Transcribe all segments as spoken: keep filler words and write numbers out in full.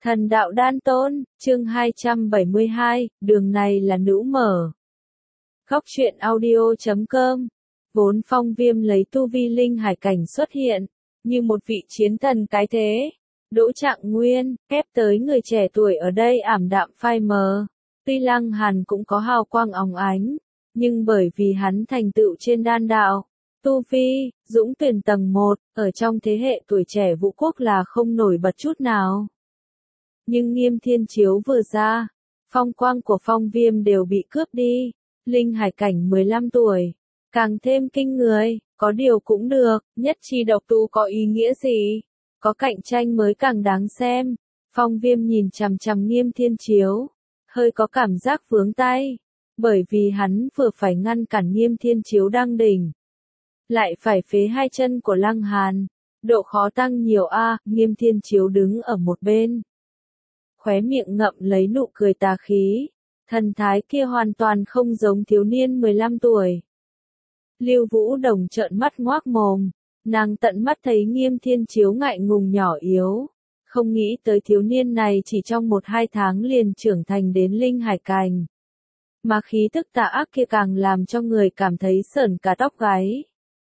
Thần đạo đan tôn, chương hai trăm bảy mươi hai, đường này là nữ mở. Góc truyện audio chấm com. Vốn Phong Viêm lấy tu vi linh hải cảnh xuất hiện, như một vị chiến thần cái thế. Đỗ Trạng Nguyên, ép tới người trẻ tuổi ở đây ảm đạm phai mờ. Tuy Lăng Hàn cũng có hào quang óng ánh, nhưng bởi vì hắn thành tựu trên đan đạo, tu vi, dũng tuyển tầng một, ở trong thế hệ tuổi trẻ Vũ Quốc là không nổi bật chút nào. Nhưng Nghiêm Thiên Chiếu vừa ra, phong quang của Phong Viêm đều bị cướp đi, linh hải cảnh mười lăm tuổi, càng thêm kinh người, có điều cũng được, nhất chi độc tu có ý nghĩa gì, có cạnh tranh mới càng đáng xem. Phong Viêm nhìn chằm chằm Nghiêm Thiên Chiếu, hơi có cảm giác vướng tay, bởi vì hắn vừa phải ngăn cản Nghiêm Thiên Chiếu đăng đỉnh, lại phải phế hai chân của Lăng Hàn, độ khó tăng nhiều a. À, Nghiêm Thiên Chiếu đứng ở một bên, khóe miệng ngậm lấy nụ cười tà khí, thần thái kia hoàn toàn không giống thiếu niên mười lăm tuổi. Lưu Vũ Đồng trợn mắt ngoác mồm, nàng tận mắt thấy Nghiêm Thiên Chiếu ngại ngùng nhỏ yếu, không nghĩ tới thiếu niên này chỉ trong một hai tháng liền trưởng thành đến linh hải cảnh. Mà khí tức tà ác kia càng làm cho người cảm thấy sởn cả tóc gáy.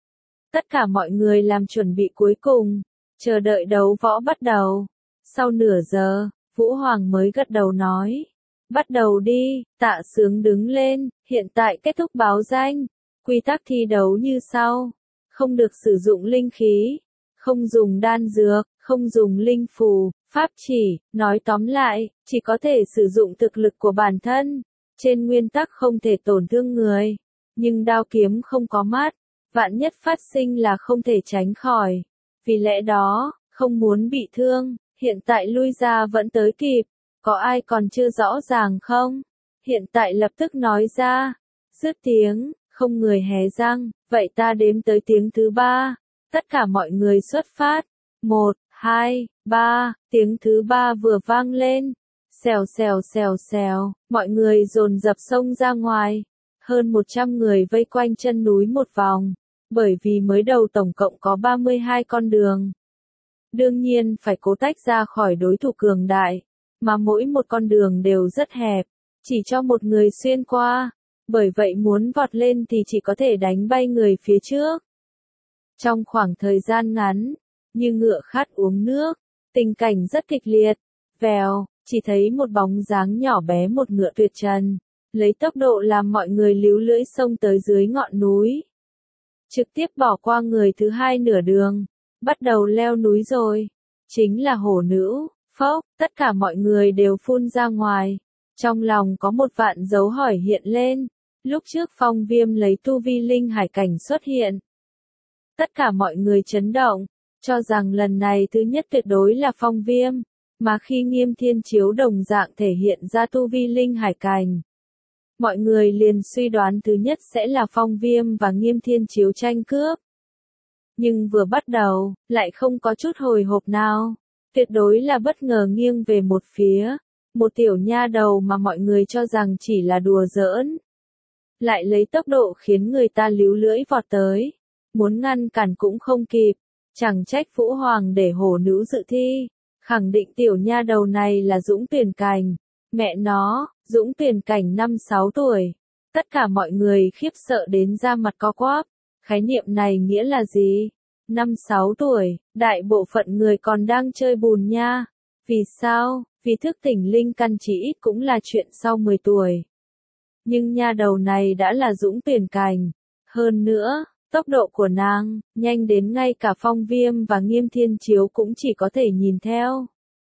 Tất cả mọi người làm chuẩn bị cuối cùng, chờ đợi đấu võ bắt đầu. Sau nửa giờ, Vũ Hoàng mới gật đầu nói, bắt đầu đi. Tạ Sướng đứng lên, hiện tại kết thúc báo danh, quy tắc thi đấu như sau, không được sử dụng linh khí, không dùng đan dược, không dùng linh phù, pháp chỉ, nói tóm lại, chỉ có thể sử dụng thực lực của bản thân, trên nguyên tắc không thể tổn thương người, nhưng đao kiếm không có mắt, vạn nhất phát sinh là không thể tránh khỏi, vì lẽ đó, không muốn bị thương. Hiện tại lui ra vẫn tới kịp, có ai còn chưa rõ ràng không? Hiện tại lập tức nói ra, dứt tiếng, không người hé răng, vậy ta đếm tới tiếng thứ ba, tất cả mọi người xuất phát, một, hai, ba, tiếng thứ ba vừa vang lên, xèo xèo xèo xèo, mọi người dồn dập xông ra ngoài, hơn một trăm người vây quanh chân núi một vòng, bởi vì mới đầu tổng cộng có ba mươi hai con đường. Đương nhiên phải cố tách ra khỏi đối thủ cường đại, mà mỗi một con đường đều rất hẹp, chỉ cho một người xuyên qua, bởi vậy muốn vọt lên thì chỉ có thể đánh bay người phía trước. Trong khoảng thời gian ngắn, như ngựa khát uống nước, tình cảnh rất kịch liệt, vèo, chỉ thấy một bóng dáng nhỏ bé một ngựa tuyệt trần, lấy tốc độ làm mọi người líu lưỡi xông tới dưới ngọn núi. Trực tiếp bỏ qua người thứ hai nửa đường. Bắt đầu leo núi rồi, chính là hổ nữ, phốc, tất cả mọi người đều phun ra ngoài, trong lòng có một vạn dấu hỏi hiện lên, lúc trước Phong Viêm lấy tu vi linh hải cảnh xuất hiện. Tất cả mọi người chấn động, cho rằng lần này thứ nhất tuyệt đối là Phong Viêm, mà khi Nghiêm Thiên Chiếu đồng dạng thể hiện ra tu vi linh hải cảnh. Mọi người liền suy đoán thứ nhất sẽ là Phong Viêm và Nghiêm Thiên Chiếu tranh cướp. Nhưng vừa bắt đầu, lại không có chút hồi hộp nào, tuyệt đối là bất ngờ nghiêng về một phía, một tiểu nha đầu mà mọi người cho rằng chỉ là đùa giỡn. Lại lấy tốc độ khiến người ta líu lưỡi vọt tới, muốn ngăn cản cũng không kịp, chẳng trách Vũ Hoàng để hổ nữ dự thi, khẳng định tiểu nha đầu này là dũng tuyển cảnh, mẹ nó, dũng tuyển cảnh năm sáu tuổi, tất cả mọi người khiếp sợ đến da mặt co quắp. Khái niệm này nghĩa là gì? Năm sáu tuổi, đại bộ phận người còn đang chơi bùn nha. Vì sao? Vì thức tỉnh linh căn chỉ ít cũng là chuyện sau mười tuổi. Nhưng nha đầu này đã là dũng tuyển cảnh. Hơn nữa, tốc độ của nàng, nhanh đến ngay cả Phong Viêm và Nghiêm Thiên Chiếu cũng chỉ có thể nhìn theo.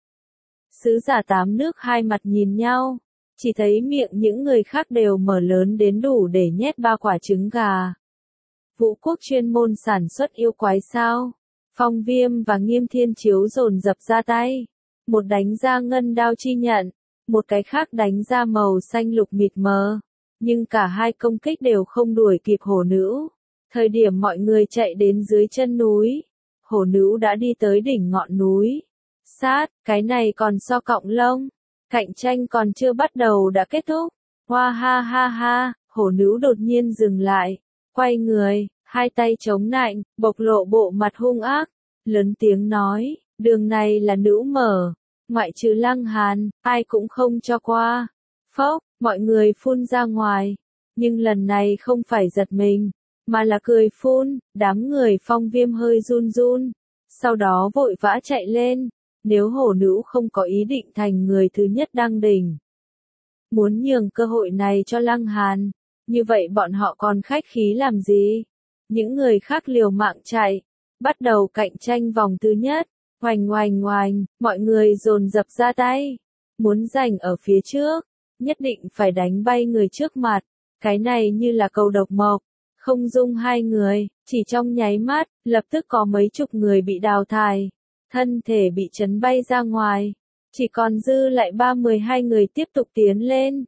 Sứ giả tám nước hai mặt nhìn nhau, chỉ thấy miệng những người khác đều mở lớn đến đủ để nhét ba quả trứng gà. Vũ Quốc chuyên môn sản xuất yêu quái sao? Phong Viêm và Nghiêm Thiên Chiếu dồn dập ra tay. Một đánh ra ngân đao chi nhận, một cái khác đánh ra màu xanh lục mịt mờ. Nhưng cả hai công kích đều không đuổi kịp hổ nữ. Thời điểm mọi người chạy đến dưới chân núi, hổ nữ đã đi tới đỉnh ngọn núi. Sát, cái này còn so cọng lông. Cạnh tranh còn chưa bắt đầu đã kết thúc. Hoa ha ha ha, hổ nữ đột nhiên dừng lại. Quay người, hai tay chống nạnh, bộc lộ bộ mặt hung ác, lớn tiếng nói, đường này là nữ mở, ngoại trừ Lăng Hàn, ai cũng không cho qua. Phốc, mọi người phun ra ngoài, nhưng lần này không phải giật mình, mà là cười phun, đám người Phong Viêm hơi run run, sau đó vội vã chạy lên, nếu hổ nữ không có ý định thành người thứ nhất đăng đỉnh. Muốn nhường cơ hội này cho Lăng Hàn, như vậy bọn họ còn khách khí làm gì? Những người khác liều mạng chạy, bắt đầu cạnh tranh vòng thứ nhất, oành oành oành, mọi người dồn dập ra tay, muốn giành ở phía trước, nhất định phải đánh bay người trước mặt, cái này như là cầu độc mộc, không dung hai người, chỉ trong nháy mắt, lập tức có mấy chục người bị đào thải, thân thể bị chấn bay ra ngoài, chỉ còn dư lại ba mươi hai người tiếp tục tiến lên.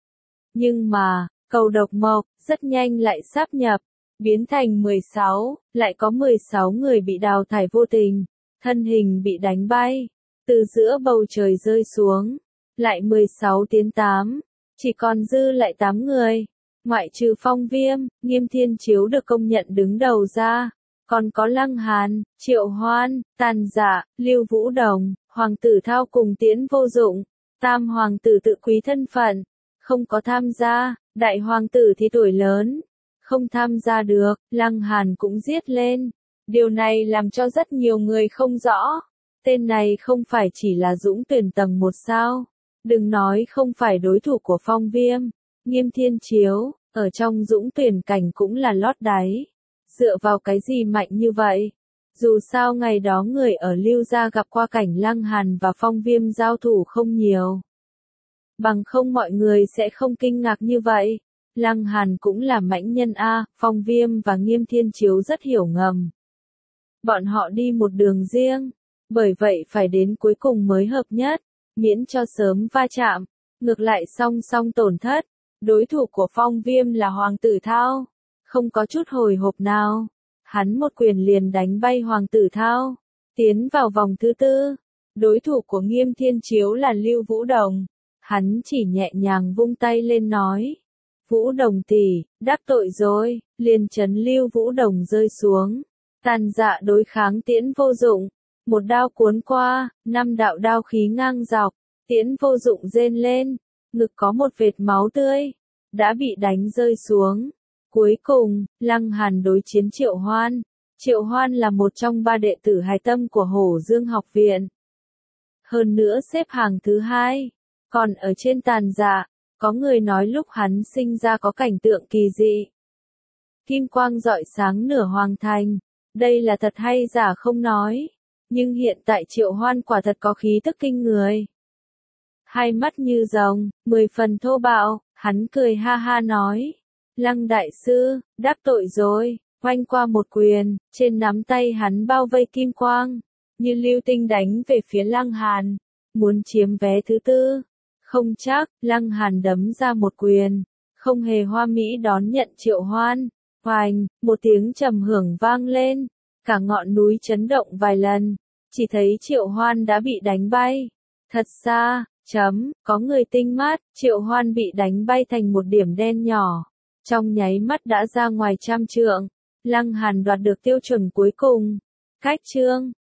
Nhưng mà, cầu độc mộc, rất nhanh lại sáp nhập, biến thành mười sáu, lại có mười sáu người bị đào thải vô tình, thân hình bị đánh bay, từ giữa bầu trời rơi xuống, lại mười sáu tiến tám, chỉ còn dư lại tám người, ngoại trừ Phong Viêm, Nghiêm Thiên Chiếu được công nhận đứng đầu ra, còn có Lăng Hàn, Triệu Hoan, Tàn Dạ, Lưu Vũ Đồng, Hoàng tử Thao cùng Tiễn Vô Dụng, tam hoàng tử tự quý thân phận, không có tham gia, đại hoàng tử thì tuổi lớn, không tham gia được, Lăng Hàn cũng giết lên. Điều này làm cho rất nhiều người không rõ, tên này không phải chỉ là dũng tuyển tầng một sao, đừng nói không phải đối thủ của Phong Viêm, Nghiêm Thiên Chiếu, ở trong dũng tuyển cảnh cũng là lót đáy, dựa vào cái gì mạnh như vậy? Dù sao ngày đó người ở Lưu Gia gặp qua cảnh Lăng Hàn và Phong Viêm giao thủ không nhiều. Bằng không mọi người sẽ không kinh ngạc như vậy. Lăng Hàn cũng là mãnh nhân A, Phong Viêm và Nghiêm Thiên Chiếu rất hiểu ngầm. Bọn họ đi một đường riêng, bởi vậy phải đến cuối cùng mới hợp nhất, miễn cho sớm va chạm, ngược lại song song tổn thất. Đối thủ của Phong Viêm là Hoàng tử Thao, không có chút hồi hộp nào. Hắn một quyền liền đánh bay Hoàng tử Thao, tiến vào vòng thứ tư. Đối thủ của Nghiêm Thiên Chiếu là Lưu Vũ Đồng, hắn chỉ nhẹ nhàng vung tay lên nói. Vũ Đồng tỷ, đắc tội rồi, liền chấn Lưu Vũ Đồng rơi xuống. Tàn Dạ đối kháng Tiễn Vô Dụng, một đao cuốn qua, năm đạo đao khí ngang dọc, Tiễn Vô Dụng rên lên, ngực có một vệt máu tươi, đã bị đánh rơi xuống. Cuối cùng, Lăng Hàn đối chiến Triệu Hoan. Triệu Hoan là một trong ba đệ tử hài tâm của Hổ Dương học viện. Hơn nữa xếp hàng thứ hai. Còn ở trên Tàn Dạ, có người nói lúc hắn sinh ra có cảnh tượng kỳ dị. Kim quang rọi sáng nửa hoàng thành. Đây là thật hay giả không nói. Nhưng hiện tại Triệu Hoan quả thật có khí tức kinh người. Hai mắt như rồng, mười phần thô bạo, hắn cười ha ha nói. Lăng đại sư, đắc tội rồi, oanh qua một quyền, trên nắm tay hắn bao vây kim quang, như lưu tinh đánh về phía Lăng Hàn, muốn chiếm vé thứ tư. Không chắc, Lăng Hàn đấm ra một quyền, không hề hoa mỹ đón nhận Triệu Hoan, oanh, một tiếng trầm hưởng vang lên, cả ngọn núi chấn động vài lần, chỉ thấy Triệu Hoan đã bị đánh bay, thật xa, chấm, có người tinh mắt, Triệu Hoan bị đánh bay thành một điểm đen nhỏ. Trong nháy mắt đã ra ngoài trăm trượng, Lăng Hàn đoạt được tiêu chuẩn cuối cùng. Cách chương